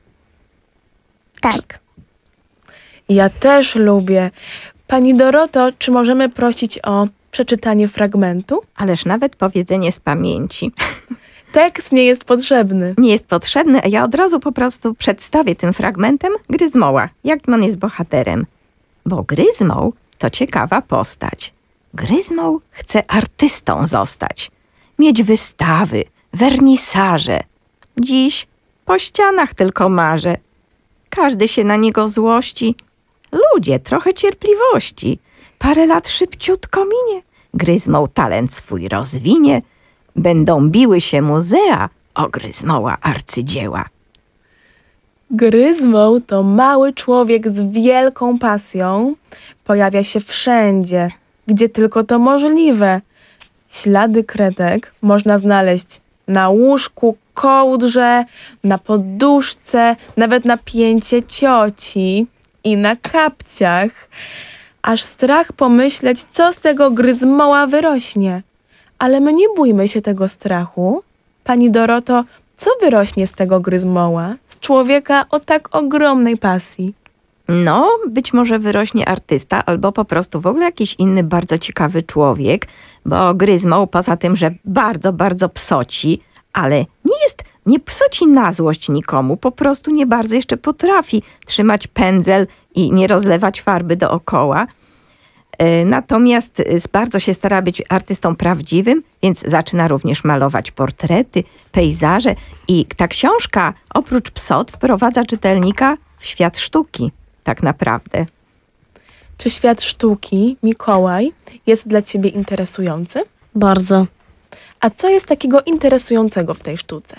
Tak. Ja też lubię. Pani Doroto, czy możemy prosić o przeczytanie fragmentu? Ależ nawet powiedzenie z pamięci. Tekst nie jest potrzebny. Nie jest potrzebny, a ja od razu po prostu przedstawię tym fragmentem Gryzmoła, jakim on jest bohaterem. Bo Gryzmoł to ciekawa postać. Gryzmoł chce artystą zostać. Mieć wystawy, wernisaże. Dziś po ścianach tylko marzę. Każdy się na niego złości. Ludzie, trochę cierpliwości. Parę lat szybciutko minie. Gryzmoł talent swój rozwinie. Będą biły się muzea o Gryzmoła arcydzieła. Gryzmoł to mały człowiek z wielką pasją. Pojawia się wszędzie, gdzie tylko to możliwe. Ślady kredek można znaleźć na łóżku, kołdrze, na poduszce, nawet na pięcie cioci i na kapciach. Aż strach pomyśleć, co z tego Gryzmoła wyrośnie. Ale my nie bójmy się tego strachu. Pani Doroto, co wyrośnie z tego Gryzmoła, z człowieka o tak ogromnej pasji? No, być może wyrośnie artysta albo po prostu w ogóle jakiś inny bardzo ciekawy człowiek, bo Gryzmoł poza tym, że bardzo, bardzo psoci, ale nie psoci na złość nikomu, po prostu nie bardzo jeszcze potrafi trzymać pędzel i nie rozlewać farby dookoła. Natomiast bardzo się stara być artystą prawdziwym, więc zaczyna również malować portrety, pejzaże i ta książka oprócz psot wprowadza czytelnika w świat sztuki, tak naprawdę. Czy świat sztuki, Mikołaj, jest dla ciebie interesujący? Bardzo. A co jest takiego interesującego w tej sztuce?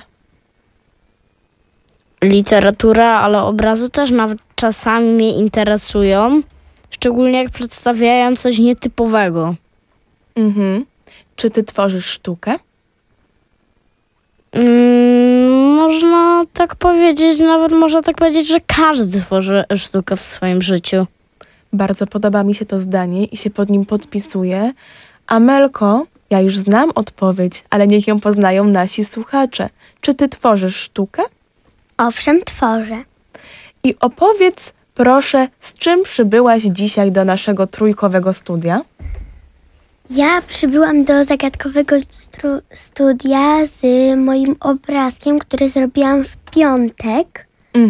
Literatura, ale obrazy też nawet czasami mnie interesują. Szczególnie jak przedstawiają coś nietypowego. Czy ty tworzysz sztukę? Można tak powiedzieć, nawet można tak powiedzieć, że każdy tworzy sztukę w swoim życiu. Bardzo podoba mi się to zdanie i się pod nim podpisuję. Amelko, ja już znam odpowiedź, ale niech ją poznają nasi słuchacze. Czy ty tworzysz sztukę? Owszem, tworzę. I opowiedz, proszę, z czym przybyłaś dzisiaj do naszego trójkowego studia? Ja przybyłam do zagadkowego studia z moim obrazkiem, który zrobiłam w piątek.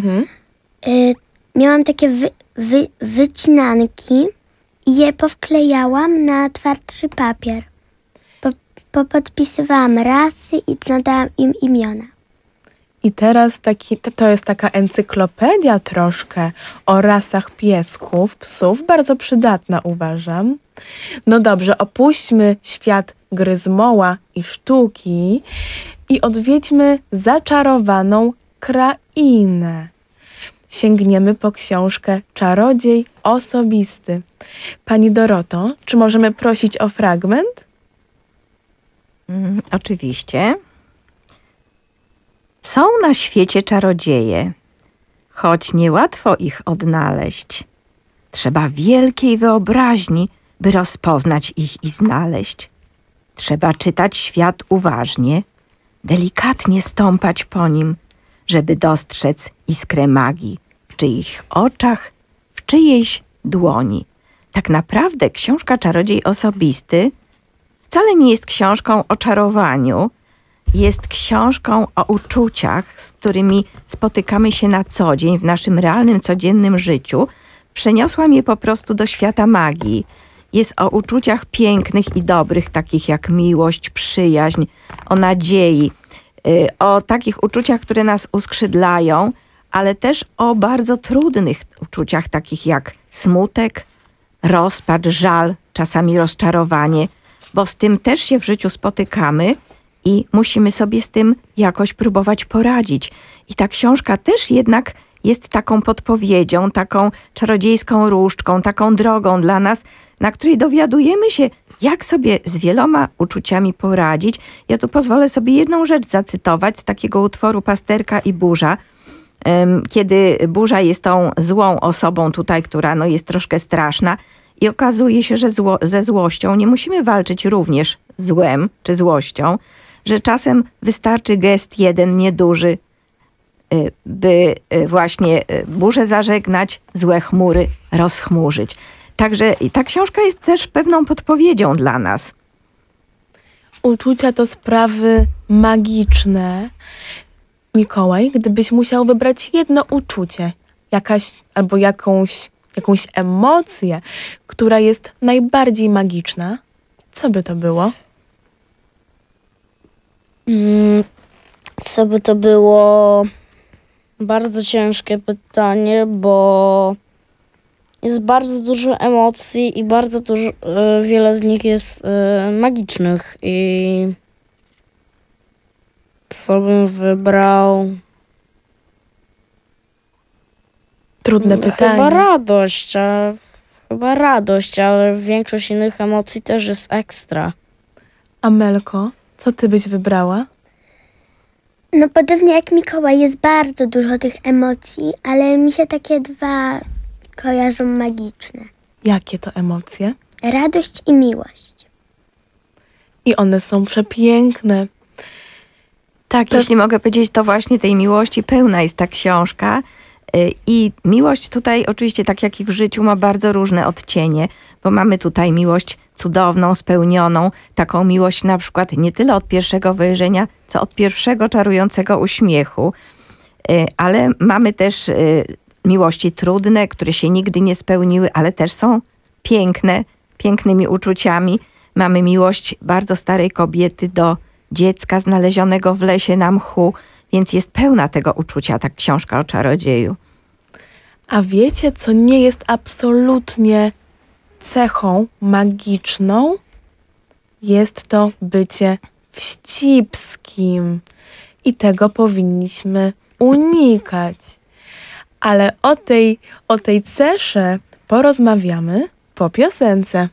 Miałam takie wycinanki i je powklejałam na twardszy papier. Podpisywałam rasy i nadałam im imiona. I teraz to jest taka encyklopedia troszkę o rasach piesków, psów, bardzo przydatna uważam. No dobrze, opuśćmy świat Gryzmoła i sztuki i odwiedźmy zaczarowaną krainę. Sięgniemy po książkę Czarodziej osobisty. Pani Doroto, czy możemy prosić o fragment? Oczywiście. Są na świecie czarodzieje, choć niełatwo ich odnaleźć. Trzeba wielkiej wyobraźni, by rozpoznać ich i znaleźć. Trzeba czytać świat uważnie, delikatnie stąpać po nim, żeby dostrzec iskrę magii w czyichś oczach, w czyjejś dłoni. Tak naprawdę książka Czarodziej osobisty wcale nie jest książką o czarowaniu, jest książką o uczuciach, z którymi spotykamy się na co dzień w naszym realnym, codziennym życiu. Przeniosłam je po prostu do świata magii. Jest o uczuciach pięknych i dobrych, takich jak miłość, przyjaźń, o nadziei, o takich uczuciach, które nas uskrzydlają, ale też o bardzo trudnych uczuciach, takich jak smutek, rozpacz, żal, czasami rozczarowanie, bo z tym też się w życiu spotykamy i musimy sobie z tym jakoś próbować poradzić. I ta książka też jednak jest taką podpowiedzią, taką czarodziejską różdżką, taką drogą dla nas, na której dowiadujemy się, jak sobie z wieloma uczuciami poradzić. Ja tu pozwolę sobie jedną rzecz zacytować z takiego utworu Pasterka i Burza, kiedy Burza jest tą złą osobą tutaj, która jest troszkę straszna i okazuje się, że ze złością nie musimy walczyć również złem czy złością, że czasem wystarczy gest jeden nieduży, by właśnie burzę zażegnać, złe chmury rozchmurzyć. Także ta książka jest też pewną podpowiedzią dla nas. Uczucia to sprawy magiczne. Mikołaj, gdybyś musiał wybrać jedno uczucie, albo jakąś emocję, która jest najbardziej magiczna, co by to było? Co by to było? Bardzo ciężkie pytanie, bo jest bardzo dużo emocji i bardzo dużo, wiele z nich jest magicznych i Co bym wybrał? Trudne pytanie. Chyba radość, ale większość innych emocji też jest ekstra. Amelko, co ty byś wybrała? No podobnie jak Mikołaj, jest bardzo dużo tych emocji, ale mi się takie dwa kojarzą magiczne. Jakie to emocje? Radość i miłość. I one są przepiękne. Tak, jeśli mogę powiedzieć, to właśnie tej miłości pełna jest ta książka. I miłość tutaj oczywiście, tak jak i w życiu, ma bardzo różne odcienie, bo mamy tutaj miłość cudowną, spełnioną, taką miłość na przykład nie tyle od pierwszego wejrzenia, co od pierwszego czarującego uśmiechu, ale mamy też miłości trudne, które się nigdy nie spełniły, ale też są piękne, pięknymi uczuciami. Mamy miłość bardzo starej kobiety do dziecka znalezionego w lesie na mchu, więc jest pełna tego uczucia ta książka o czarodzieju. A wiecie, co nie jest absolutnie cechą magiczną? Jest to bycie wścibskim. I tego powinniśmy unikać. Ale o tej cesze porozmawiamy po piosence.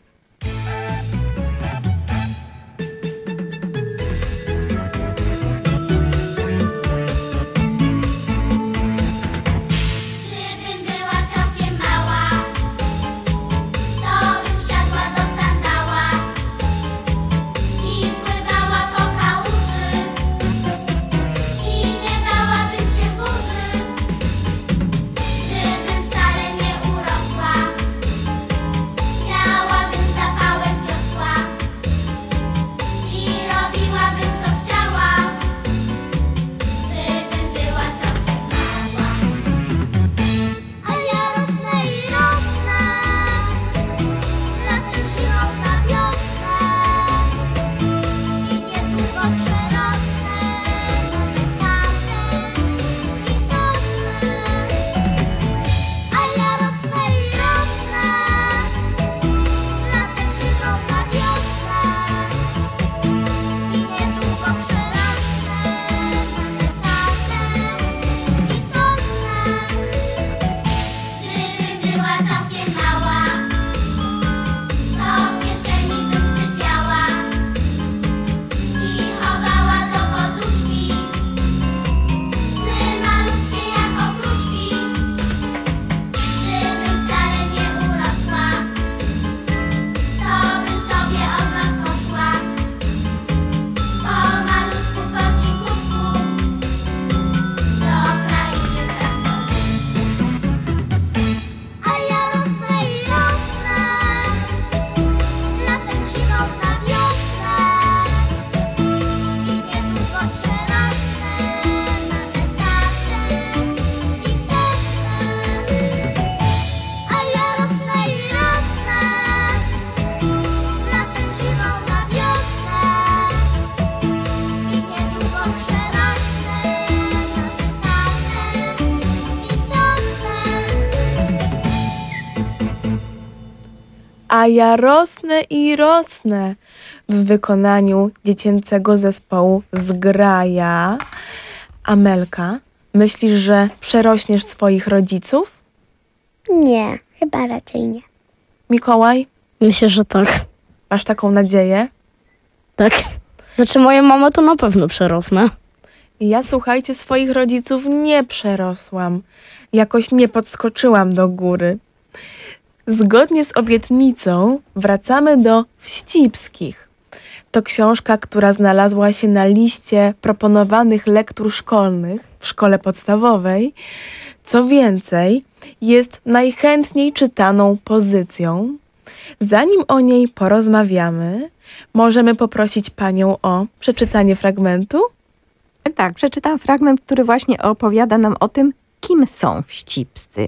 A ja rosnę i rosnę w wykonaniu dziecięcego zespołu Zgraja. Amelka, myślisz, że przerośniesz swoich rodziców? Nie, chyba raczej nie. Mikołaj? Myślę, że tak. Masz taką nadzieję? Tak. Znaczy moja mama to na pewno przerosnę. Ja, słuchajcie, swoich rodziców nie przerosłam. Jakoś nie podskoczyłam do góry. Zgodnie z obietnicą wracamy do Wścibskich. To książka, która znalazła się na liście proponowanych lektur szkolnych w szkole podstawowej. Co więcej, jest najchętniej czytaną pozycją. Zanim o niej porozmawiamy, możemy poprosić Panią o przeczytanie fragmentu? Tak, przeczytam fragment, który właśnie opowiada nam o tym, kim są wścibscy.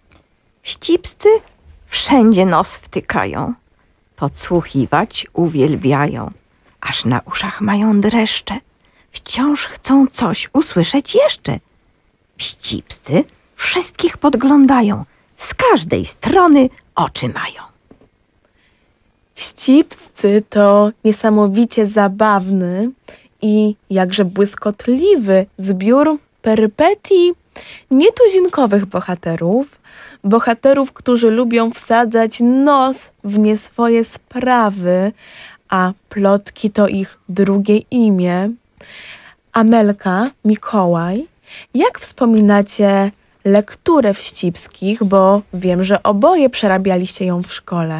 Wścibscy wszędzie nos wtykają, podsłuchiwać uwielbiają, aż na uszach mają dreszcze, wciąż chcą coś usłyszeć jeszcze. Wścibscy wszystkich podglądają, z każdej strony oczy mają. Wścibscy to niesamowicie zabawny i jakże błyskotliwy zbiór perypetii nietuzinkowych bohaterów, którzy lubią wsadzać nos w nie swoje sprawy, a plotki to ich drugie imię. Amelka, Mikołaj, jak wspominacie lekturę Wścibskich, bo wiem, że oboje przerabialiście ją w szkole.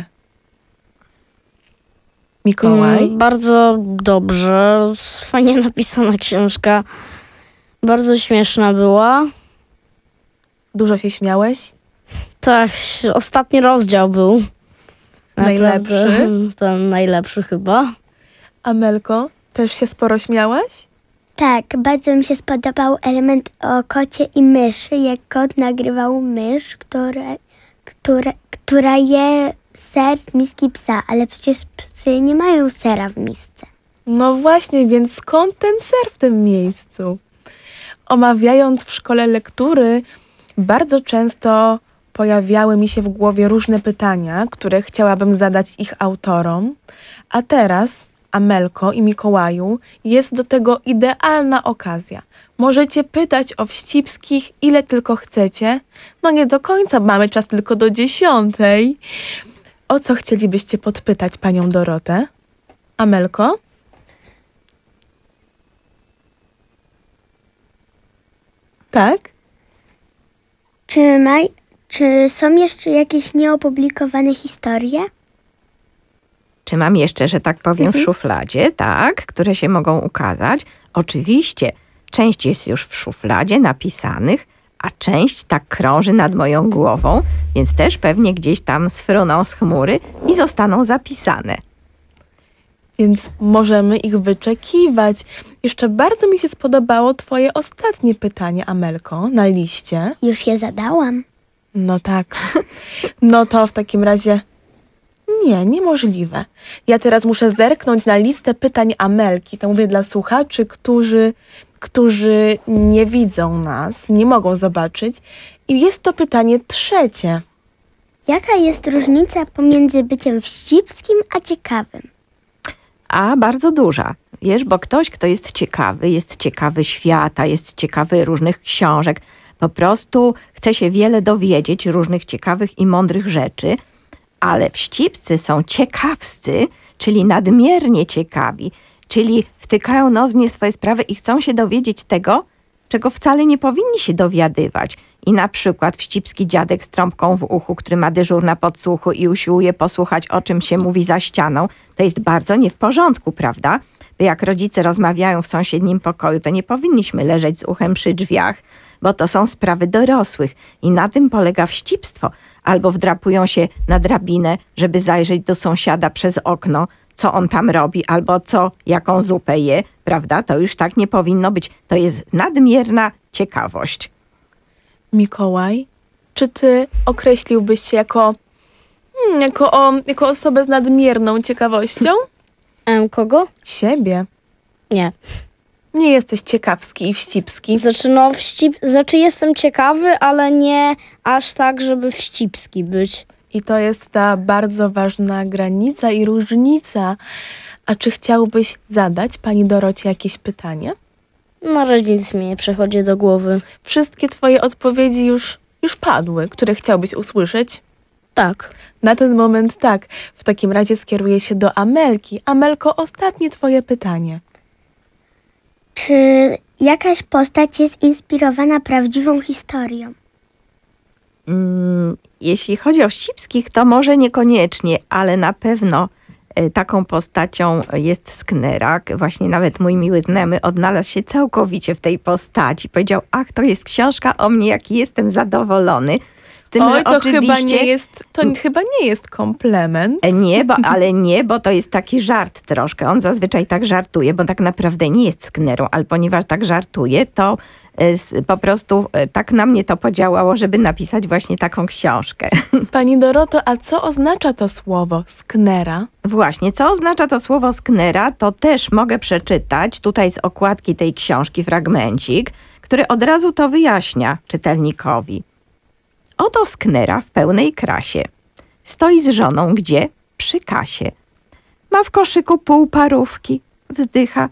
Mikołaj? Bardzo dobrze. Fajnie napisana książka. Bardzo śmieszna była. Dużo się śmiałeś? Tak, ostatni rozdział był. Najlepszy? Naprawdę, ten najlepszy chyba. Amelko, też się sporo śmiałaś? Tak, bardzo mi się spodobał element o kocie i myszy, jak kot nagrywał mysz, która je ser z miski psa, ale przecież psy nie mają sera w misce. No właśnie, więc skąd ten ser w tym miejscu? Omawiając w szkole lektury, bardzo często pojawiały mi się w głowie różne pytania, które chciałabym zadać ich autorom, a teraz, Amelko i Mikołaju, jest do tego idealna okazja. Możecie pytać o Wścibskich ile tylko chcecie. No nie do końca, mamy czas tylko do 10:00. O co chcielibyście podpytać panią Dorotę? Amelko? Tak? Czy są jeszcze jakieś nieopublikowane historie? Czy mam jeszcze, że tak powiem, w szufladzie, tak, które się mogą ukazać? Oczywiście, część jest już w szufladzie napisanych, a część tak krąży nad moją głową, więc też pewnie gdzieś tam sfruną z chmury i zostaną zapisane. Więc możemy ich wyczekiwać. Jeszcze bardzo mi się spodobało twoje ostatnie pytanie, Amelko, na liście. Już je zadałam. No tak. No to w takim razie niemożliwe. Ja teraz muszę zerknąć na listę pytań Amelki. To mówię dla słuchaczy, którzy nie widzą nas, nie mogą zobaczyć. I jest to pytanie 3. Jaka jest różnica pomiędzy byciem wścibskim a ciekawym? A bardzo duża. Wiesz, bo ktoś, kto jest ciekawy świata, jest ciekawy różnych książek, po prostu chce się wiele dowiedzieć, różnych ciekawych i mądrych rzeczy, ale wścibscy są ciekawscy, czyli nadmiernie ciekawi, czyli wtykają nos w nie swoje sprawy i chcą się dowiedzieć tego, czego wcale nie powinni się dowiadywać. I na przykład wścibski dziadek z trąbką w uchu, który ma dyżur na podsłuchu i usiłuje posłuchać, o czym się mówi za ścianą, to jest bardzo nie w porządku, prawda? Bo jak rodzice rozmawiają w sąsiednim pokoju, to nie powinniśmy leżeć z uchem przy drzwiach, bo to są sprawy dorosłych i na tym polega wścibstwo. Albo wdrapują się na drabinę, żeby zajrzeć do sąsiada przez okno, co on tam robi, albo jaką zupę je, prawda? To już tak nie powinno być. To jest nadmierna ciekawość. Mikołaj, czy ty określiłbyś się jako osobę z nadmierną ciekawością? Kogo? Siebie. Nie. Nie jesteś ciekawski i wścibski? Znaczy jestem ciekawy, ale nie aż tak, żeby wścibski być. I to jest ta bardzo ważna granica i różnica. A czy chciałbyś zadać pani Dorocie jakieś pytanie? Na razie nic mi nie przychodzi do głowy. Wszystkie twoje odpowiedzi już padły, które chciałbyś usłyszeć? Tak. Na ten moment tak. W takim razie skieruję się do Amelki. Amelko, ostatnie twoje pytanie. Czy jakaś postać jest inspirowana prawdziwą historią? Jeśli chodzi o wścibskich, to może niekoniecznie, ale na pewno taką postacią jest Sknerak. Właśnie nawet mój miły znajomy odnalazł się całkowicie w tej postaci. Powiedział, ach, to jest książka o mnie, jaki jestem zadowolony. Oj, to chyba nie jest komplement. Nie, bo to jest taki żart troszkę. On zazwyczaj tak żartuje, bo tak naprawdę nie jest sknerą, ale ponieważ tak żartuje, to po prostu tak na mnie to podziałało, żeby napisać właśnie taką książkę. Pani Doroto, a co oznacza to słowo sknera? Właśnie, co oznacza to słowo sknera, to też mogę przeczytać tutaj z okładki tej książki fragmencik, który od razu to wyjaśnia czytelnikowi. Oto sknera w pełnej krasie. Stoi z żoną gdzie? Przy kasie. Ma w koszyku pół parówki. Wzdycha.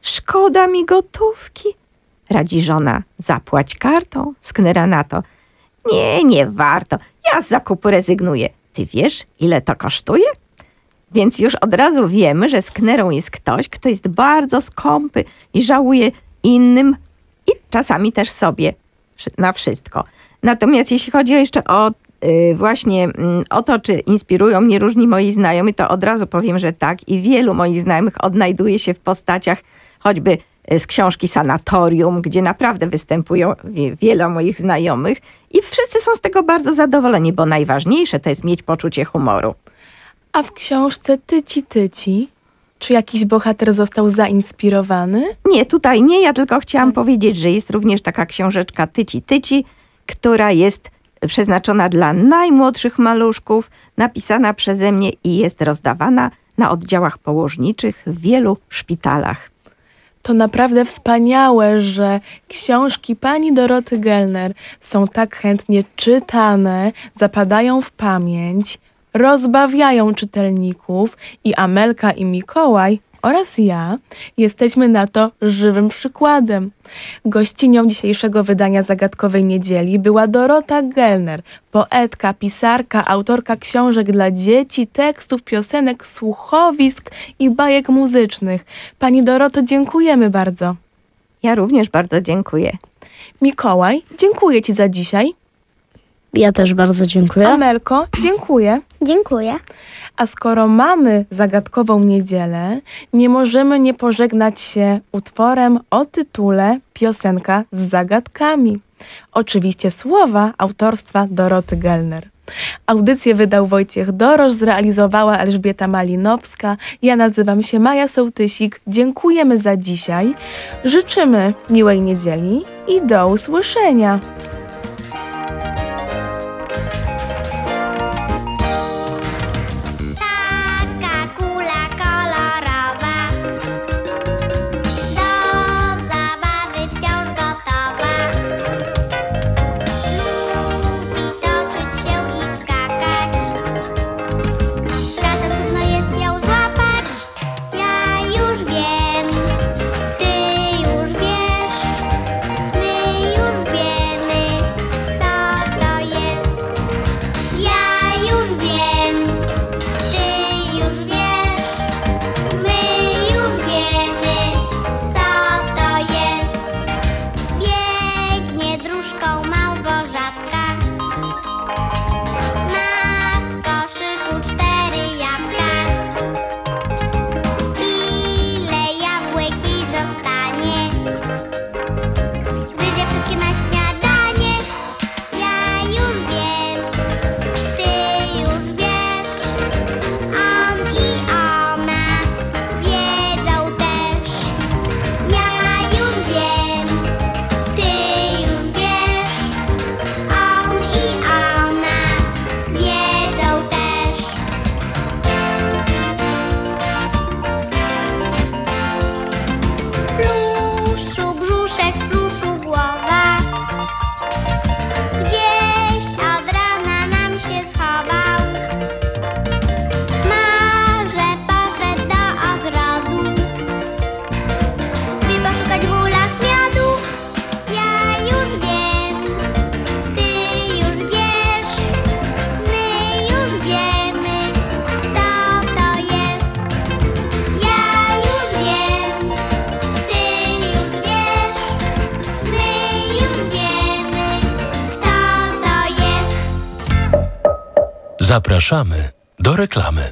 Szkoda mi gotówki. Radzi żona, zapłać kartą. Sknera na to. Nie warto. Ja z zakupu rezygnuję. Ty wiesz, ile to kosztuje? Więc już od razu wiemy, że sknerą jest ktoś, kto jest bardzo skąpy i żałuje innym i czasami też sobie na wszystko. Natomiast jeśli chodzi jeszcze o właśnie o to, czy inspirują mnie różni moi znajomi, to od razu powiem, że tak. I wielu moich znajomych odnajduje się w postaciach choćby z książki Sanatorium, gdzie naprawdę występują wiele moich znajomych i wszyscy są z tego bardzo zadowoleni, bo najważniejsze to jest mieć poczucie humoru. A w książce Tyci, czy jakiś bohater został zainspirowany? Nie, tutaj nie. Ja tylko chciałam powiedzieć, że jest również taka książeczka Tyci, która jest przeznaczona dla najmłodszych maluszków, napisana przeze mnie i jest rozdawana na oddziałach położniczych w wielu szpitalach. To naprawdę wspaniałe, że książki pani Doroty Gellner są tak chętnie czytane, zapadają w pamięć, rozbawiają czytelników i Amelka i Mikołaj oraz ja jesteśmy na to żywym przykładem. Gościnią dzisiejszego wydania Zagadkowej Niedzieli była Dorota Gellner, poetka, pisarka, autorka książek dla dzieci, tekstów, piosenek, słuchowisk i bajek muzycznych. Pani Doroto, dziękujemy bardzo. Ja również bardzo dziękuję. Mikołaj, dziękuję Ci za dzisiaj. Ja też bardzo dziękuję. Amelko, dziękuję. Dziękuję. A skoro mamy Zagadkową Niedzielę, nie możemy nie pożegnać się utworem o tytule Piosenka z zagadkami. Oczywiście słowa autorstwa Doroty Gellner. Audycję wydał Wojciech Dorosz, zrealizowała Elżbieta Malinowska. Ja nazywam się Maja Sołtysik. Dziękujemy za dzisiaj. Życzymy miłej niedzieli i do usłyszenia. Zapraszamy do reklamy.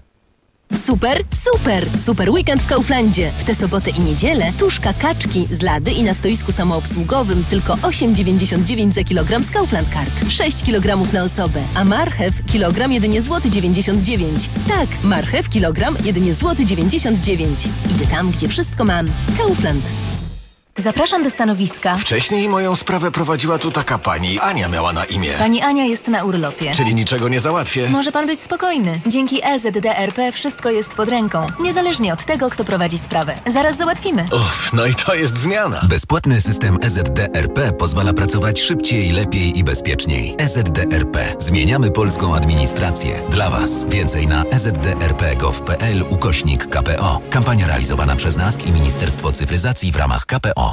Super weekend w Kauflandzie. W tę sobotę i niedzielę tuszka kaczki z lady i na stoisku samoobsługowym tylko 8,99 za kilogram z Kaufland Card. 6 kg na osobę, a marchew kilogram jedynie złoty 99. Tak, marchew kilogram jedynie złoty 99. Idę tam, gdzie wszystko mam. Kaufland. Zapraszam do stanowiska. Wcześniej moją sprawę prowadziła tu taka pani. Ania miała na imię. Pani Ania jest na urlopie. Czyli niczego nie załatwię. Może pan być spokojny. Dzięki EZDRP wszystko jest pod ręką. Niezależnie od tego, kto prowadzi sprawę. Zaraz załatwimy. Uff, no i to jest zmiana. Bezpłatny system EZDRP pozwala pracować szybciej, lepiej i bezpieczniej. EZDRP. Zmieniamy polską administrację. Dla Was. Więcej na ezdrp.gov.pl/KPO. Kampania realizowana przez NASK i Ministerstwo Cyfryzacji w ramach KPO.